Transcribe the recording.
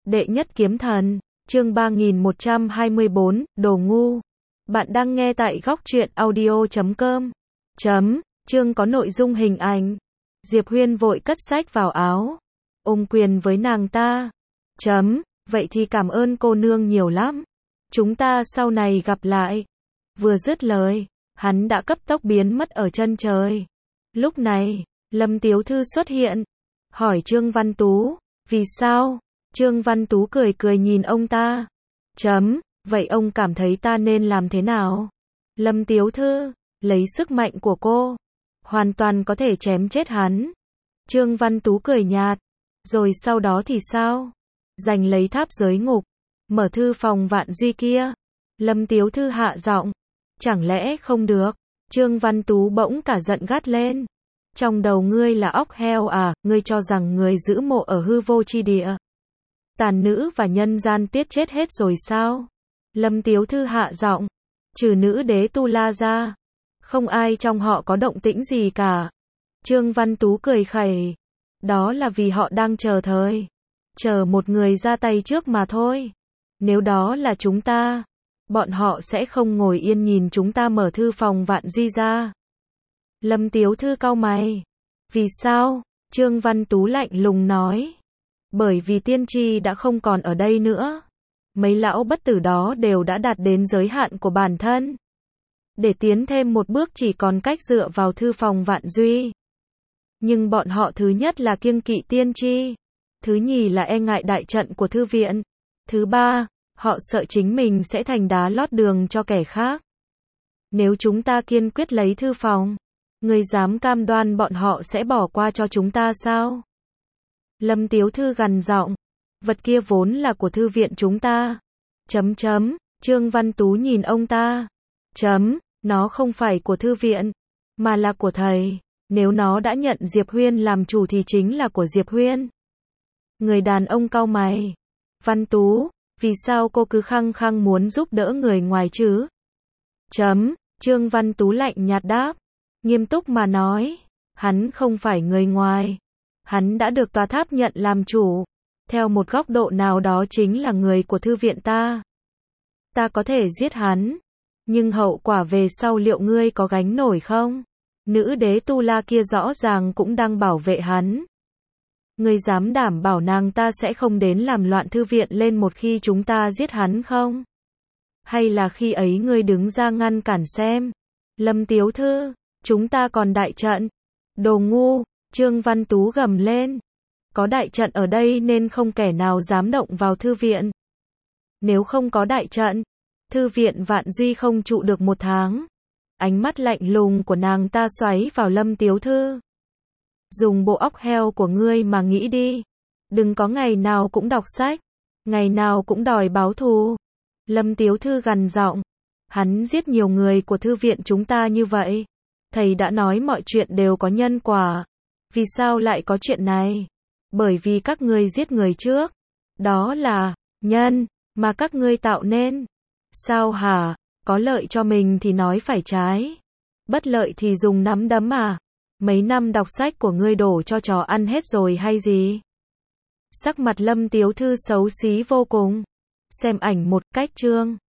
Đệ nhất kiếm thần, chương 3124, đồ ngu. Bạn đang nghe tại góc truyện audio.com. Chương có nội dung hình ảnh. Diệp Huyên vội cất sách vào áo, ôm quyền với nàng ta. Vậy thì cảm ơn cô nương nhiều lắm. Chúng ta sau này gặp lại. Vừa dứt lời, hắn đã cấp tốc biến mất ở chân trời. Lúc này, Lâm Tiếu Thư xuất hiện, hỏi Trương Văn Tú, vì sao? Trương Văn Tú cười cười nhìn ông ta. Vậy ông cảm thấy ta nên làm thế nào? Lâm Tiếu Thư, lấy sức mạnh của cô, hoàn toàn có thể chém chết hắn. Trương Văn Tú cười nhạt, rồi sau đó thì sao? Giành lấy tháp giới ngục, mở thư phòng Vạn Duy kia. Lâm Tiếu Thư hạ giọng, chẳng lẽ không được? Trương Văn Tú bỗng cả giận gắt lên. Trong đầu ngươi là óc heo à, ngươi cho rằng người giữ mộ ở hư vô chi địa, tàn nữ và nhân gian tiết chết hết rồi sao? Lâm Tiếu Thư hạ giọng, trừ nữ đế Tu La ra, không ai trong họ có động tĩnh gì cả. Trương Văn Tú cười khẩy, đó là vì họ đang chờ một người ra tay trước mà thôi. Nếu đó là chúng ta, bọn họ sẽ không ngồi yên nhìn chúng ta mở thư phòng Vạn Duy ra. Lâm Tiếu Thư cau mày. Vì sao? Trương Văn Tú lạnh lùng nói. Bởi vì tiên tri đã không còn ở đây nữa. Mấy lão bất tử đó đều đã đạt đến giới hạn của bản thân. Để tiến thêm một bước chỉ còn cách dựa vào thư phòng Vạn Duy. Nhưng bọn họ thứ nhất là kiêng kỵ tiên tri. Thứ nhì là e ngại đại trận của thư viện. Thứ ba, họ sợ chính mình sẽ thành đá lót đường cho kẻ khác. Nếu chúng ta kiên quyết lấy thư phòng, ngươi dám cam đoan bọn họ sẽ bỏ qua cho chúng ta sao? Lâm Tiếu Thư gằn giọng, vật kia vốn là của thư viện chúng ta. Trương Văn Tú nhìn ông ta. Nó không phải của thư viện, mà là của thầy. Nếu nó đã nhận Diệp Huyên làm chủ thì chính là của Diệp Huyên. Người đàn ông cau mày. Văn Tú, vì sao cô cứ khăng khăng muốn giúp đỡ người ngoài chứ? Trương Văn Tú lạnh nhạt đáp. Nghiêm túc mà nói, hắn không phải người ngoài. Hắn đã được tòa tháp nhận làm chủ. Theo một góc độ nào đó chính là người của thư viện ta. Ta có thể giết hắn, nhưng hậu quả về sau liệu ngươi có gánh nổi không? Nữ đế Tu La kia rõ ràng cũng đang bảo vệ hắn. Ngươi dám đảm bảo nàng ta sẽ không đến làm loạn thư viện lên một khi chúng ta giết hắn không? Hay là khi ấy ngươi đứng ra ngăn cản xem? Lâm Tiếu Thư, chúng ta còn đại trận. Đồ ngu, Trương Văn Tú gầm lên. Có đại trận ở đây nên không kẻ nào dám động vào thư viện. Nếu không có đại trận, thư viện Vạn Duy không trụ được một tháng. Ánh mắt lạnh lùng của nàng ta xoáy vào Lâm Tiếu Thư. Dùng bộ óc heo của ngươi mà nghĩ đi. Đừng có ngày nào cũng đọc sách, ngày nào cũng đòi báo thù. Lâm Tiếu Thư gằn giọng. Hắn giết nhiều người của thư viện chúng ta như vậy. Thầy đã nói mọi chuyện đều có nhân quả. Vì sao lại có chuyện này? Bởi vì các ngươi giết người trước. Đó là nhân mà các ngươi tạo nên. Sao hả? Có lợi cho mình thì nói phải trái. Bất lợi thì dùng nắm đấm à? Mấy năm đọc sách của ngươi đổ cho chó ăn hết rồi hay gì? Sắc mặt Lâm Tiếu Thư xấu xí vô cùng. Xem ảnh một cách chương.